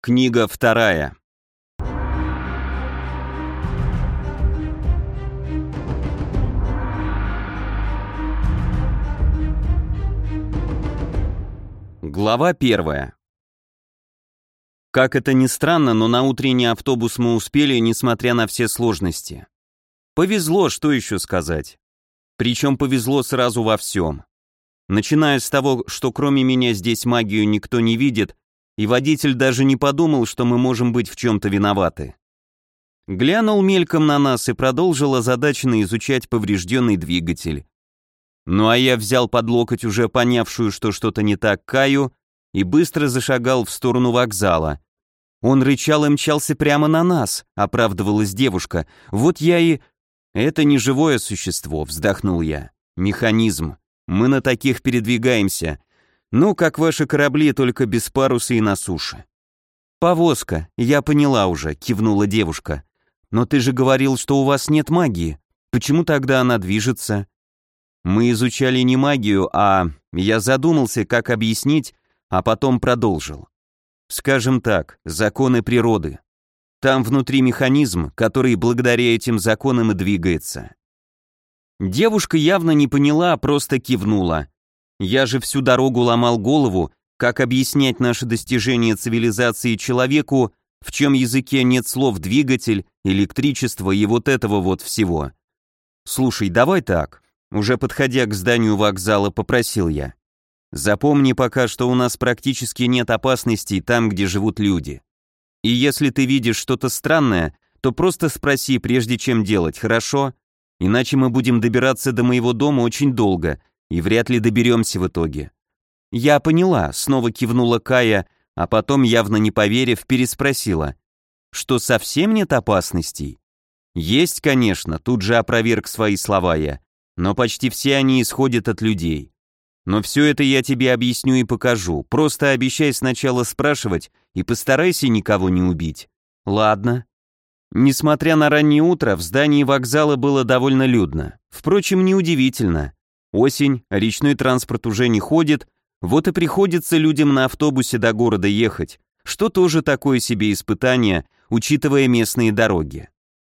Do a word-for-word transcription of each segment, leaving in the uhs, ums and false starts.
Книга вторая. Глава первая. Как это ни странно, но на утренний автобус мы успели, несмотря на все сложности. Повезло, что еще сказать. Причем повезло сразу во всем. Начиная с того, что кроме меня здесь магию никто не видит, и водитель даже не подумал, что мы можем быть в чем-то виноваты. Глянул мельком на нас и продолжил озадаченно изучать поврежденный двигатель. Ну а я взял под локоть уже понявшую, что что-то не так, Каю, и быстро зашагал в сторону вокзала. Он рычал и мчался прямо на нас, оправдывалась девушка. Вот я и... Это не живое существо, вздохнул я. Механизм. Мы на таких передвигаемся. Ну, как ваши корабли, только без паруса и на суше. Повозка, я поняла уже, кивнула девушка. Но ты же говорил, что у вас нет магии. Почему тогда она движется? Мы изучали не магию, а... Я задумался, как объяснить, а потом продолжил. Скажем так, законы природы. Там внутри механизм, который благодаря этим законам и двигается. Девушка явно не поняла, просто кивнула. Я же всю дорогу ломал голову, как объяснять наше достижение цивилизации человеку, в чем языке нет слов двигатель, электричество и вот этого вот всего. Слушай, давай так. Уже подходя к зданию вокзала, попросил я. Запомни пока, что у нас практически нет опасностей там, где живут люди. И если ты видишь что-то странное, то просто спроси, прежде чем делать, хорошо? Иначе мы будем добираться до моего дома очень долго, и вряд ли доберемся в итоге. Я поняла, снова кивнула Кая, а потом, явно не поверив, переспросила. Что совсем нет опасностей? Есть, конечно, тут же опроверг свои слова я, но почти все они исходят от людей. Но все это я тебе объясню и покажу, просто обещай сначала спрашивать и постарайся никого не убить. Ладно. Несмотря на раннее утро, в здании вокзала было довольно людно. Впрочем, неудивительно. Осень, речной транспорт уже не ходит, вот и приходится людям на автобусе до города ехать, что тоже такое себе испытание, учитывая местные дороги.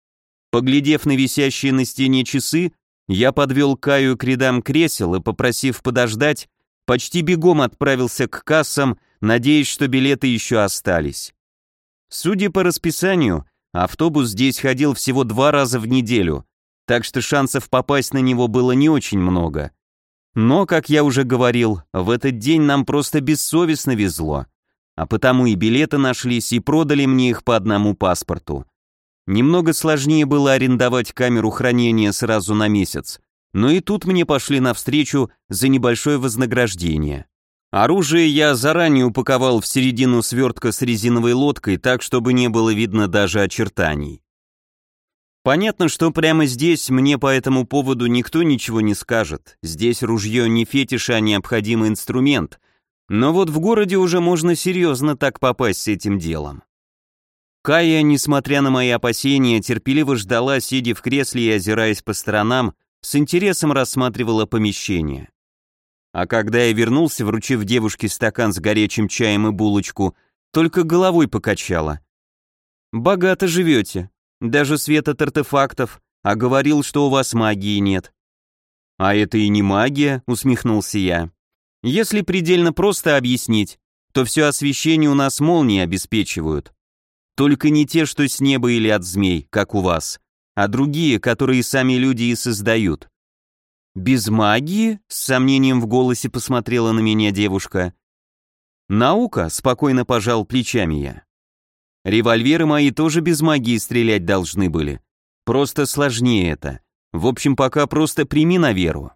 Поглядев на висящие на стене часы, я подвел Каю к рядам кресел и, попросив подождать, почти бегом отправился к кассам, надеясь, что билеты еще остались. Судя по расписанию, автобус здесь ходил всего два раза в неделю, так что шансов попасть на него было не очень много. Но, как я уже говорил, в этот день нам просто бессовестно везло, а потому и билеты нашлись, и продали мне их по одному паспорту. Немного сложнее было арендовать камеру хранения сразу на месяц, но и тут мне пошли навстречу за небольшое вознаграждение. Оружие я заранее упаковал в середину свертка с резиновой лодкой, так, чтобы не было видно даже очертаний. Понятно, что прямо здесь мне по этому поводу никто ничего не скажет. Здесь ружье не фетиш, а необходимый инструмент. Но вот в городе уже можно серьезно так попасть с этим делом. Кая, несмотря на мои опасения, терпеливо ждала, сидя в кресле и озираясь по сторонам, с интересом рассматривала помещение. А когда я вернулся, вручив девушке стакан с горячим чаем и булочку, только головой покачала. «Богато живете. Даже свет от артефактов, а говорил, что у вас магии нет». «А это и не магия», — усмехнулся я. «Если предельно просто объяснить, то все освещение у нас молнии обеспечивают. Только не те, что с неба или от змей, как у вас, а другие, которые сами люди и создают». «Без магии?» — с сомнением в голосе посмотрела на меня девушка. «Наука», — спокойно пожал плечами я. «Револьверы мои тоже без магии стрелять должны были. Просто сложнее это. В общем, пока просто прими на веру».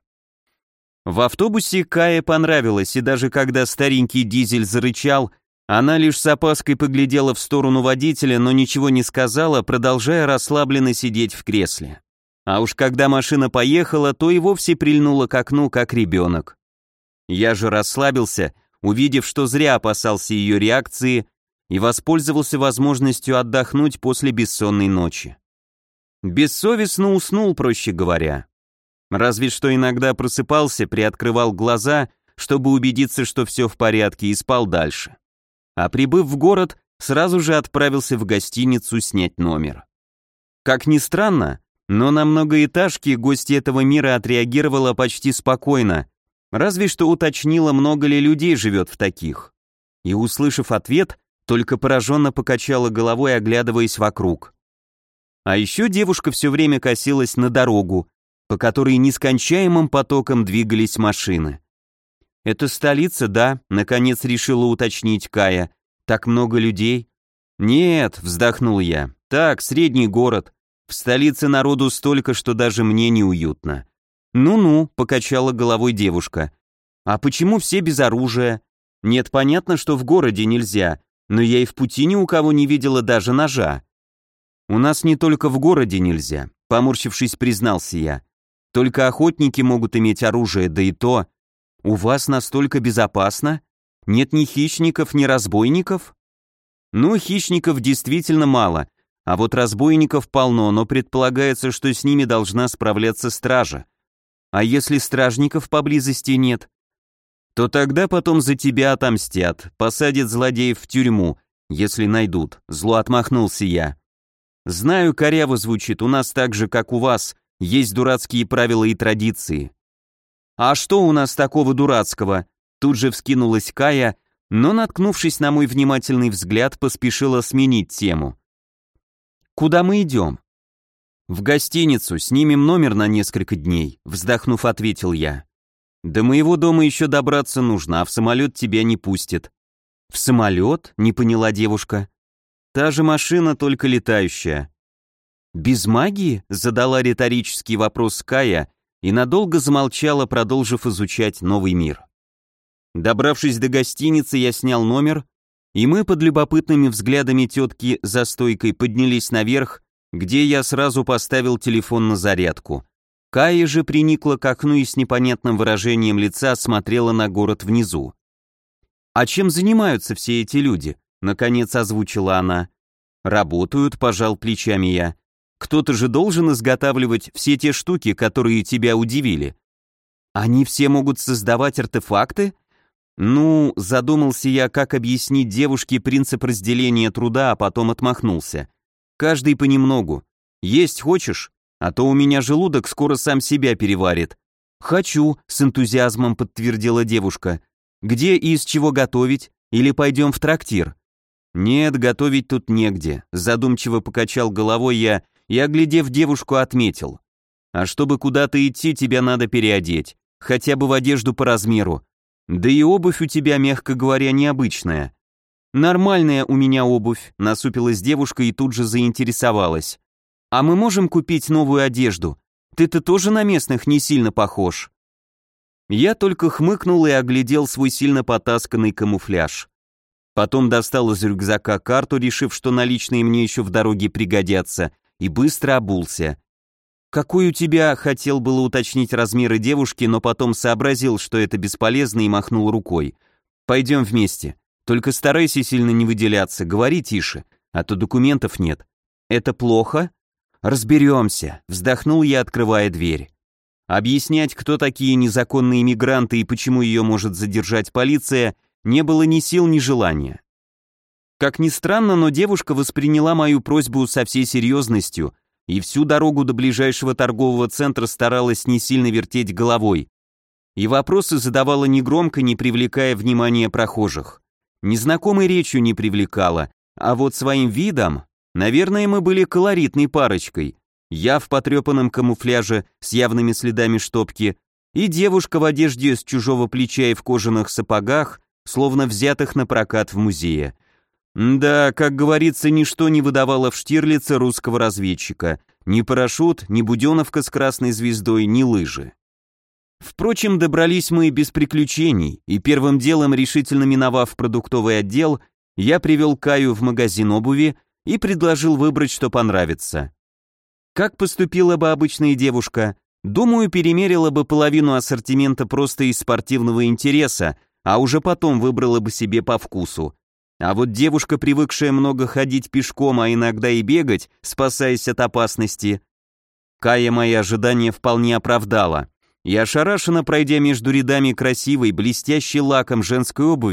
В автобусе Кае понравилось, и даже когда старенький дизель зарычал, она лишь с опаской поглядела в сторону водителя, но ничего не сказала, продолжая расслабленно сидеть в кресле. А уж когда машина поехала, то и вовсе прильнула к окну, как ребенок. Я же расслабился, увидев, что зря опасался ее реакции, и воспользовался возможностью отдохнуть после бессонной ночи. Бессовестно уснул, проще говоря. Разве что иногда просыпался, приоткрывал глаза, чтобы убедиться, что все в порядке, и спал дальше. А прибыв в город, сразу же отправился в гостиницу снять номер. Как ни странно, но на многоэтажке гости этого мира отреагировала почти спокойно, разве что уточнила, много ли людей живет в таких. И, услышав ответ, только пораженно покачала головой, оглядываясь вокруг. А еще девушка все время косилась на дорогу, по которой нескончаемым потоком двигались машины. «Это столица, да?» — наконец решила уточнить Кая. «Так много людей?» «Нет», — вздохнул я. «Так, средний город. В столице народу столько, что даже мне неуютно». «Ну-ну», — покачала головой девушка. «А почему все без оружия? Нет, понятно, что в городе нельзя, но я и в пути ни у кого не видела даже ножа». «У нас не только в городе нельзя», — поморщившись, признался я. «Только охотники могут иметь оружие, да и то. У вас настолько безопасно? Нет ни хищников, ни разбойников?» «Ну, хищников действительно мало, а вот разбойников полно, но предполагается, что с ними должна справляться стража. А если стражников поблизости нет? То тогда потом за тебя отомстят, посадят злодеев в тюрьму, если найдут», — зло отмахнулся я. «Знаю, коряво звучит, у нас так же, как у вас, есть дурацкие правила и традиции». «А что у нас такого дурацкого?» Тут же вскинулась Кая, но, наткнувшись на мой внимательный взгляд, поспешила сменить тему. «Куда мы идем?» «В гостиницу, снимем номер на несколько дней», — вздохнув, ответил я. «До моего дома еще добраться нужно, а в самолет тебя не пустят». «В самолет?» — не поняла девушка. «Та же машина, только летающая». «Без магии?» — задала риторический вопрос Кая и надолго замолчала, продолжив изучать новый мир. Добравшись до гостиницы, я снял номер, и мы под любопытными взглядами тетки за стойкой поднялись наверх, где я сразу поставил телефон на зарядку. Кая же приникла к окну и с непонятным выражением лица смотрела на город внизу. «А чем занимаются все эти люди?» — наконец озвучила она. «Работают», — пожал плечами я. «Кто-то же должен изготавливать все те штуки, которые тебя удивили». «Они все могут создавать артефакты?» «Ну», — задумался я, как объяснить девушке принцип разделения труда, а потом отмахнулся. «Каждый понемногу. Есть хочешь? А то у меня желудок скоро сам себя переварит». «Хочу», — с энтузиазмом подтвердила девушка. «Где и из чего готовить? Или пойдем в трактир?» «Нет, готовить тут негде», — задумчиво покачал головой я и, оглядев девушку, отметил. «А чтобы куда-то идти, тебя надо переодеть, хотя бы в одежду по размеру. Да и обувь у тебя, мягко говоря, необычная». «Нормальная у меня обувь», — насупилась девушка и тут же заинтересовалась. «А мы можем купить новую одежду? Ты-то тоже на местных не сильно похож». Я только хмыкнул и оглядел свой сильно потасканный камуфляж. Потом достал из рюкзака карту, решив, что наличные мне еще в дороге пригодятся, и быстро обулся. «Какой у тебя?» — хотел было уточнить размеры девушки, но потом сообразил, что это бесполезно, и махнул рукой. «Пойдем вместе. Только старайся сильно не выделяться, говори тише, а то документов нет». «Это плохо?» «Разберемся», — вздохнул я, открывая дверь. Объяснять, кто такие незаконные мигранты и почему ее может задержать полиция, не было ни сил, ни желания. Как ни странно, но девушка восприняла мою просьбу со всей серьезностью и всю дорогу до ближайшего торгового центра старалась не сильно вертеть головой. И вопросы задавала негромко, не привлекая внимания прохожих. Незнакомой речью не привлекала, а вот своим видом, наверное, мы были колоритной парочкой. Я в потрепанном камуфляже с явными следами штопки и девушка в одежде с чужого плеча и в кожаных сапогах, словно взятых на прокат в музее. Да, как говорится, ничто не выдавало в Штирлице русского разведчика. Ни парашют, ни буденовка с красной звездой, ни лыжи. Впрочем, добрались мы без приключений, и первым делом, решительно миновав продуктовый отдел, я привел Каю в магазин обуви и предложил выбрать, что понравится. Как поступила бы обычная девушка? Думаю, перемерила бы половину ассортимента просто из спортивного интереса, а уже потом выбрала бы себе по вкусу. А вот девушка, привыкшая много ходить пешком, а иногда и бегать, спасаясь от опасности, Кая мои ожидания вполне оправдала. И ошарашенно пройдя между рядами красивой, блестящей лаком женской обуви,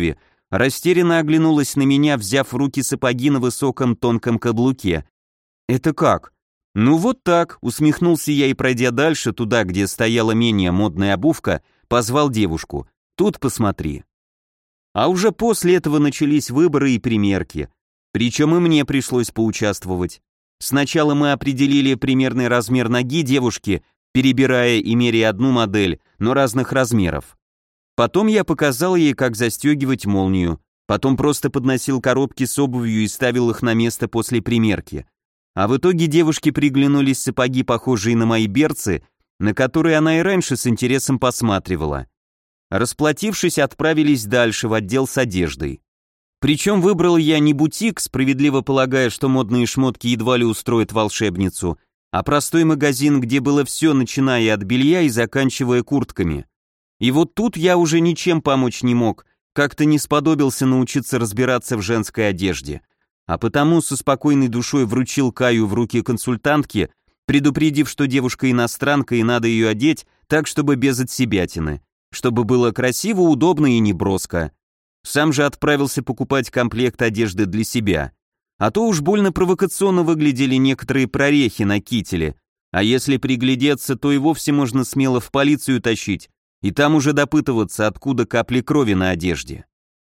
растерянно оглянулась на меня, взяв в руки сапоги на высоком тонком каблуке. «Это как?» «Ну вот так», — усмехнулся я и, пройдя дальше, туда, где стояла менее модная обувка, позвал девушку. «Тут посмотри». А уже после этого начались выборы и примерки. Причем и мне пришлось поучаствовать. Сначала мы определили примерный размер ноги девушки, перебирая и меряя одну модель, но разных размеров. Потом я показал ей, как застегивать молнию, потом просто подносил коробки с обувью и ставил их на место после примерки. А в итоге девушке приглянулись сапоги, похожие на мои берцы, на которые она и раньше с интересом посматривала. Расплатившись, отправились дальше в отдел с одеждой. Причем выбрал я не бутик, справедливо полагая, что модные шмотки едва ли устроят волшебницу, а простой магазин, где было все, начиная от белья и заканчивая куртками. И вот тут я уже ничем помочь не мог, как-то не сподобился научиться разбираться в женской одежде. А потому со спокойной душой вручил Каю в руки консультантки, предупредив, что девушка иностранка и надо ее одеть так, чтобы без отсебятины, чтобы было красиво, удобно и не броско. Сам же отправился покупать комплект одежды для себя. А то уж больно провокационно выглядели некоторые прорехи на кителе, а если приглядеться, то и вовсе можно смело в полицию тащить, и там уже допытываться, откуда капли крови на одежде.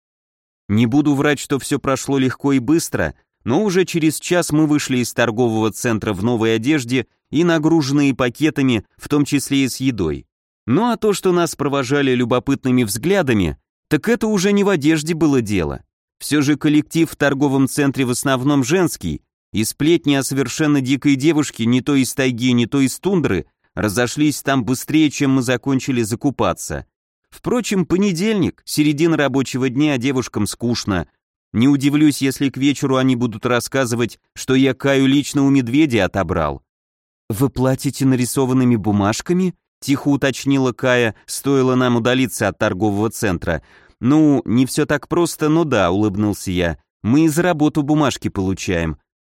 Не буду врать, что все прошло легко и быстро, но уже через час мы вышли из торгового центра в новой одежде и нагруженные пакетами, в том числе и с едой. Ну а то, что нас провожали любопытными взглядами, так это уже не в одежде было дело. Все же коллектив в торговом центре в основном женский, и сплетни о совершенно дикой девушке, не то из тайги, не то из тундры, разошлись там быстрее, чем мы закончили закупаться. Впрочем, понедельник, середина рабочего дня, девушкам скучно. Не удивлюсь, если к вечеру они будут рассказывать, что я Каю лично у медведя отобрал. «Вы платите нарисованными бумажками?» — тихо уточнила Кая, стоило нам удалиться от торгового центра. «Ну, не все так просто, но да», — улыбнулся я. «Мы и за работу бумажки получаем».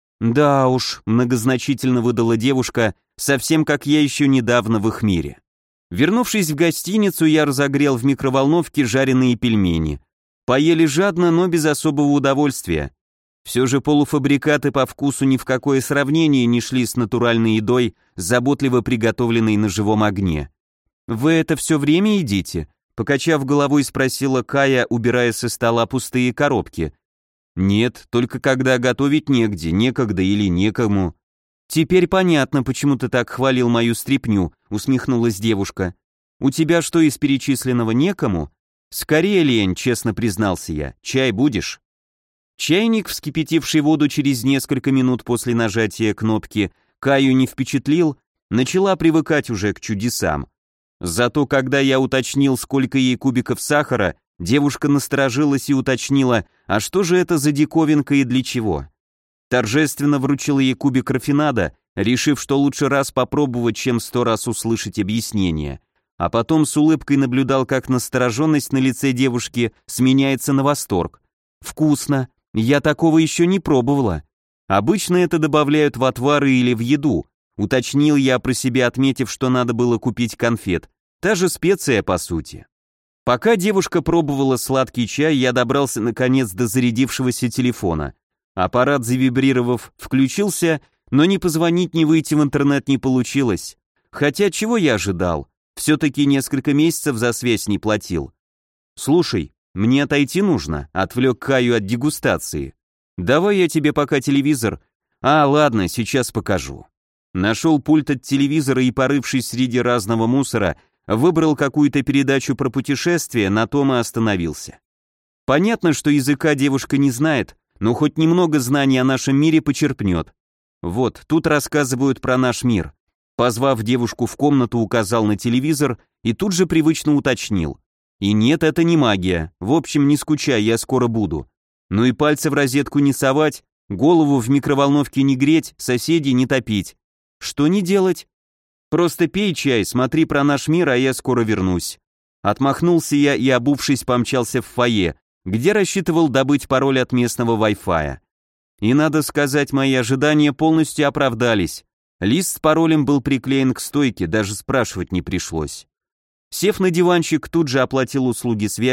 «Да уж», — многозначительно выдала девушка, совсем как я еще недавно в их мире. Вернувшись в гостиницу, я разогрел в микроволновке жареные пельмени. Поели жадно, но без особого удовольствия. Все же полуфабрикаты по вкусу ни в какое сравнение не шли с натуральной едой, заботливо приготовленной на живом огне. «Вы это все время едите?» — покачав головой, спросила Кая, убирая со стола пустые коробки. «Нет, только когда готовить негде, некогда или некому». «Теперь понятно, почему ты так хвалил мою стряпню», — усмехнулась девушка. «У тебя что из перечисленного некому?» «Скорее, лень», — честно признался я. «Чай будешь?» Чайник, вскипятивший воду через несколько минут после нажатия кнопки, Каю не впечатлил, начала привыкать уже к чудесам. Зато когда я уточнил, сколько ей кубиков сахара, девушка насторожилась и уточнила, а что же это за диковинка и для чего? Торжественно вручил ей кубик рафинада, решив, что лучше раз попробовать, чем сто раз услышать объяснение. А потом с улыбкой наблюдал, как настороженность на лице девушки сменяется на восторг. «Вкусно! Я такого еще не пробовала. Обычно это добавляют в отвары или в еду», уточнил я про себя, отметив, что надо было купить конфет. Та же специя, по сути. Пока девушка пробовала сладкий чай, я добрался наконец до зарядившегося телефона. Аппарат, завибрировав, включился, но ни позвонить, ни выйти в интернет не получилось. Хотя чего я ожидал? Все-таки несколько месяцев за связь не платил. «Слушай, мне отойти нужно», — отвлек Каю от дегустации. «Давай я тебе пока телевизор...» «А, ладно, сейчас покажу». Нашел пульт от телевизора и, порывшись среди разного мусора, выбрал какую-то передачу про путешествия, на том и остановился. Понятно, что языка девушка не знает, но хоть немного знаний о нашем мире почерпнет. Вот, тут рассказывают про наш мир. Позвав девушку в комнату, указал на телевизор и тут же привычно уточнил. И нет, это не магия. В общем, не скучай, я скоро буду. Ну и пальцы в розетку не совать, голову в микроволновке не греть, соседей не топить. Что не делать? Просто пей чай, смотри про наш мир, а я скоро вернусь. Отмахнулся я и, обувшись, помчался в фойе, где рассчитывал добыть пароль от местного Wi-Fi. И надо сказать, мои ожидания полностью оправдались. Лист с паролем был приклеен к стойке, даже спрашивать не пришлось. Сев на диванчик, тут же оплатил услуги связи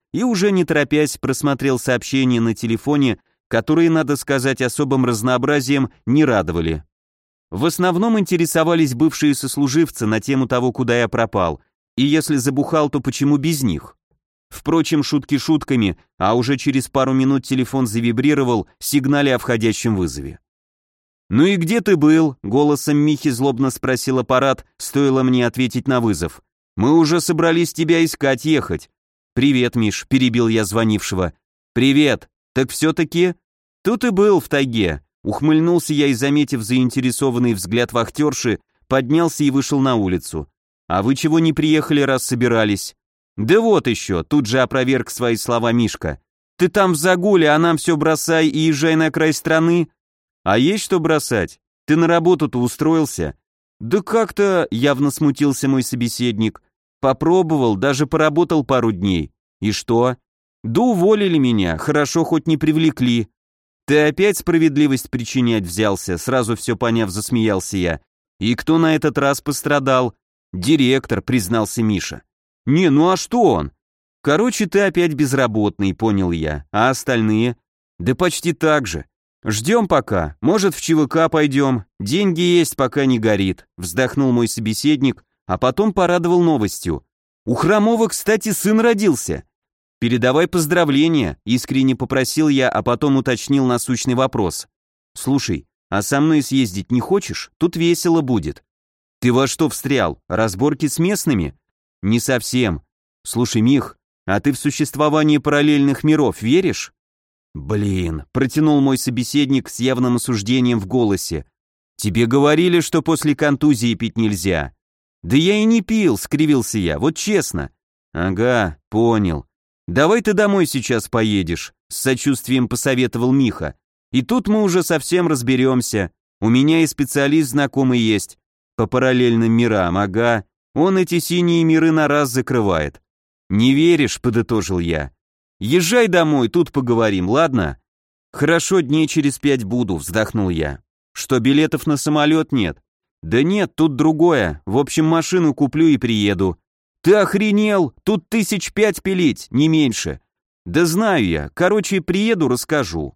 и уже не торопясь просмотрел сообщения на телефоне, которые, надо сказать, особым разнообразием не радовали. В основном интересовались бывшие сослуживцы на тему того, куда я пропал, и если забухал, то почему без них. Впрочем, шутки шутками, а уже через пару минут телефон завибрировал, сигналя о входящем вызове. «Ну и где ты был?» — голосом Михи злобно спросил аппарат, стоило мне ответить на вызов. «Мы уже собрались тебя искать ехать». «Привет, Миш», — перебил я звонившего. «Привет. Так все-таки?» «Тут и был, в тайге». Ухмыльнулся я и, заметив заинтересованный взгляд вахтерши, поднялся и вышел на улицу. «А вы чего не приехали, раз собирались?» «Да вот еще», — тут же опроверг свои слова Мишка. «Ты там в загуле, а нам все бросай и езжай на край страны». «А есть что бросать? Ты на работу-то устроился?» «Да как-то...» — явно смутился мой собеседник. «Попробовал, даже поработал пару дней. И что?» «Да уволили меня, хорошо хоть не привлекли». «Ты опять справедливость причинять взялся?» Сразу все поняв, засмеялся я. «И кто на этот раз пострадал?» «Директор», признался Миша. «Не, ну а что он?» «Короче, ты опять безработный», понял я. «А остальные?» «Да почти так же. Ждем пока. Может, в ЧВК пойдем. Деньги есть, пока не горит», вздохнул мой собеседник, а потом порадовал новостью. «У Хромова, кстати, сын родился». «Передавай поздравления», — искренне попросил я, а потом уточнил насущный вопрос. «Слушай, а со мной съездить не хочешь? Тут весело будет». «Ты во что встрял? Разборки с местными?» «Не совсем. Слушай, Мих, а ты в существование параллельных миров веришь?» «Блин», — протянул мой собеседник с явным осуждением в голосе. «Тебе говорили, что после контузии пить нельзя». «Да я и не пил», — скривился я, вот честно. «Ага, понял. Давай ты домой сейчас поедешь», — с сочувствием посоветовал Миха. «И тут мы уже совсем разберемся. У меня и специалист знакомый есть. По параллельным мирам, ага. Он эти синие миры на раз закрывает». «Не веришь», — подытожил я. «Езжай домой, тут поговорим, ладно?» «Хорошо, дней через пять буду», — вздохнул я. «Что, билетов на самолет нет?» «Да нет, тут другое. В общем, машину куплю и приеду». «Ты охренел? Тут тысяч пять пилить, не меньше». «Да знаю я. Короче, приеду, расскажу».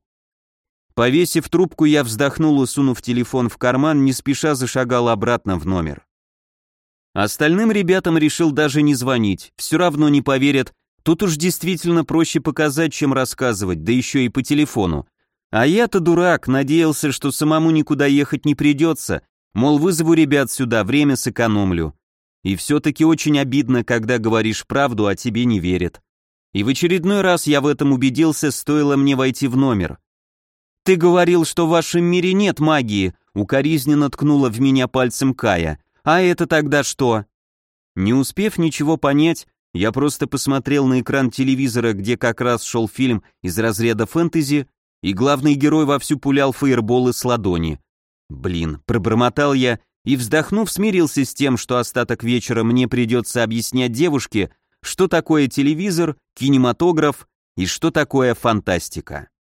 Повесив трубку, я вздохнул и, сунув телефон в карман, не спеша зашагал обратно в номер. Остальным ребятам решил даже не звонить, все равно не поверят, тут уж действительно проще показать, чем рассказывать, да еще и по телефону. А я-то дурак, надеялся, что самому никуда ехать не придется, мол, вызову ребят сюда, время сэкономлю. И все-таки очень обидно, когда говоришь правду, а тебе не верят. И в очередной раз я в этом убедился, стоило мне войти в номер. «Ты говорил, что в вашем мире нет магии», укоризненно ткнула в меня пальцем Кая. «А это тогда что?» Не успев ничего понять, я просто посмотрел на экран телевизора, где как раз шел фильм из разряда фэнтези, и главный герой вовсю пулял фаерболы с ладони. «Блин», пробормотал я, и, вздохнув, смирился с тем, что остаток вечера мне придется объяснять девушке, что такое телевизор, кинематограф и что такое фантастика.